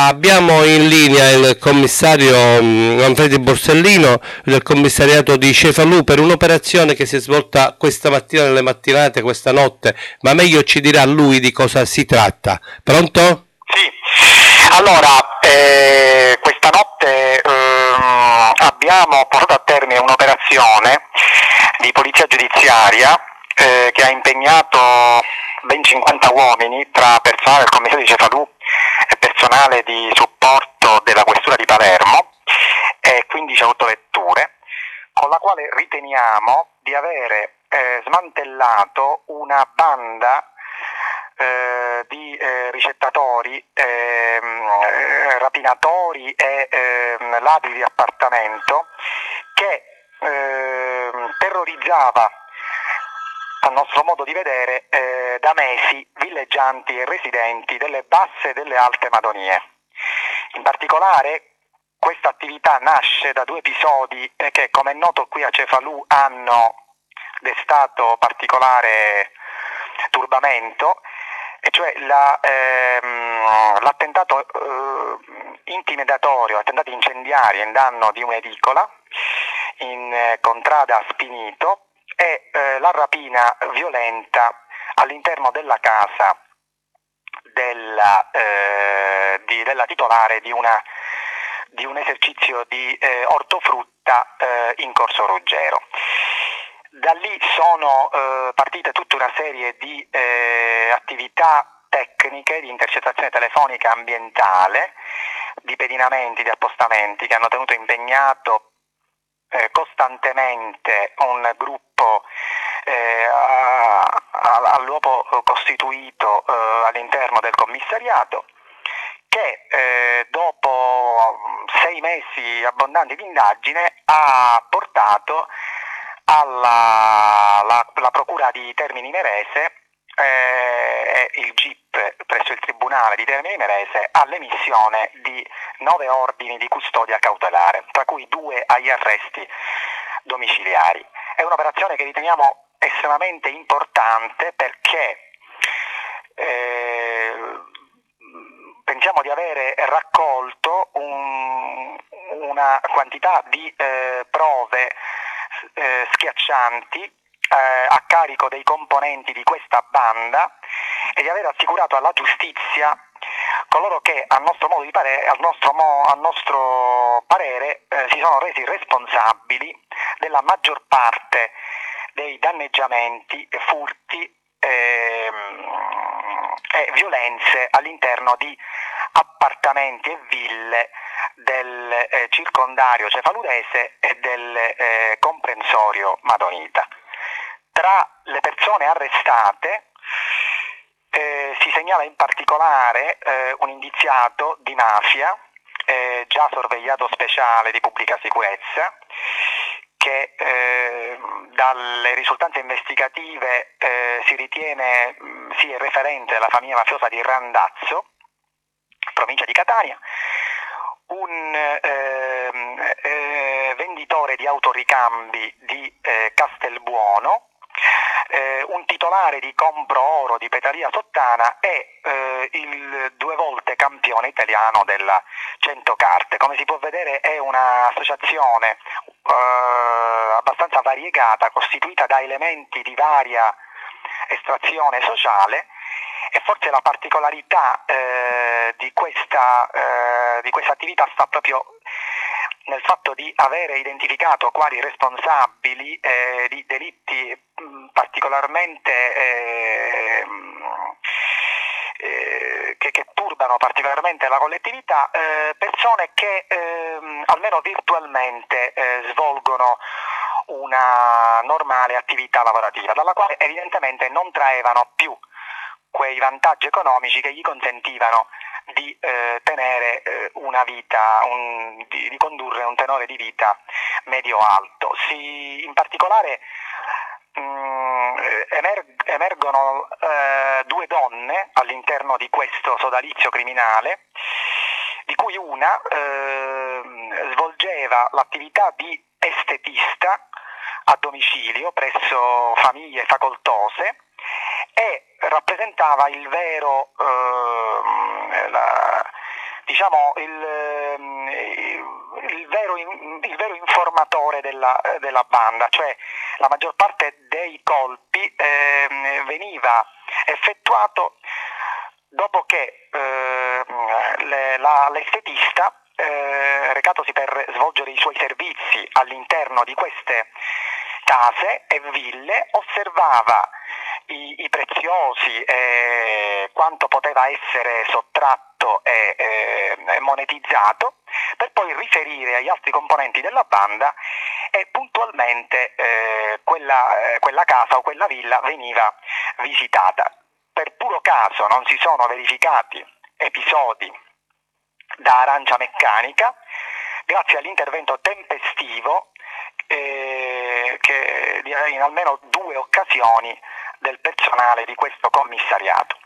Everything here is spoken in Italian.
Abbiamo in linea il commissario Manfredi Borsellino del commissariato di Cefalù per un'operazione che si è svolta questa mattina nelle mattinate, questa notte, ma meglio ci dirà lui di cosa si tratta. Pronto? Sì, allora questa notte abbiamo portato a termine un'operazione di polizia giudiziaria che ha impegnato ben 50 uomini tra personale del commissario di Cefalù e personale di supporto della questura di Palermo e 15 autovetture, con la quale riteniamo di avere smantellato una banda di ricettatori, rapinatori e ladri di appartamento che terrorizzava, a nostro modo di vedere, da mesi villeggianti e residenti delle basse e delle alte Madonie. In particolare questa attività nasce da due episodi che, come è noto qui a Cefalù, hanno destato particolare turbamento, e cioè l'attentato intimidatorio, attentato incendiario in danno di un'edicola in contrada Spinito e la rapina violenta all'interno della casa della titolare di un esercizio di ortofrutta in Corso Ruggero. Da lì sono partite tutta una serie di attività tecniche di intercettazione telefonica ambientale, di pedinamenti, di appostamenti, che hanno tenuto impegnato costantemente un gruppo all'uopo costituito all'interno del commissariato, che dopo 6 mesi abbondanti di indagine ha portato alla Procura di Termini Imerese e il GIP presso il Tribunale di Termini Imerese all'emissione di 9 ordini di custodia cautelare, tra cui 2 agli arresti domiciliari. È un'operazione che riteniamo estremamente importante perché pensiamo di avere raccolto una quantità di prove schiaccianti a carico dei componenti di questa banda e di aver assicurato alla giustizia coloro che a nostro parere si sono resi responsabili della maggior parte dei danneggiamenti, furti e violenze all'interno di appartamenti e ville del circondario cefalurese e del comprensorio madonita. Tra le persone arrestate si segnala in particolare un indiziato di mafia, già sorvegliato speciale di pubblica sicurezza, che dalle risultanze investigative si ritiene sia referente della famiglia mafiosa di Randazzo, provincia di Catania, un venditore di autoricambi di Castelbuono, un titolare di Compro Oro di Petalia Sottana e il 2 volte campione italiano della 100 carte. Come si può vedere è un'associazione abbastanza variegata, costituita da elementi di varia estrazione sociale, e forse la particolarità di questa attività sta proprio nel fatto di avere identificato quali responsabili di delitti particolarmente che turbano particolarmente la collettività, persone che almeno virtualmente svolgono una normale attività lavorativa, dalla quale evidentemente non traevano più quei vantaggi economici che gli consentivano di tenere una vita, di condurre un tenore di vita medio-alto. In particolare emergono 2 donne all'interno di questo sodalizio criminale, di cui una svolgeva l'attività di estetista a domicilio presso famiglie facoltose e rappresentava il vero diciamo, il vero informatore della banda, cioè la maggior parte dei colpi veniva effettuato dopo che l'estetista, recatosi per svolgere i suoi servizi all'interno di queste case e ville, osservava i preziosi e quanto poteva essere sottratto e monetizzato, per poi riferire agli altri componenti della banda, e puntualmente quella casa o quella villa veniva visitata. Per puro caso non si sono verificati episodi da arancia meccanica, grazie all'intervento tempestivo che in almeno 2 occasioni del personale di questo commissariato.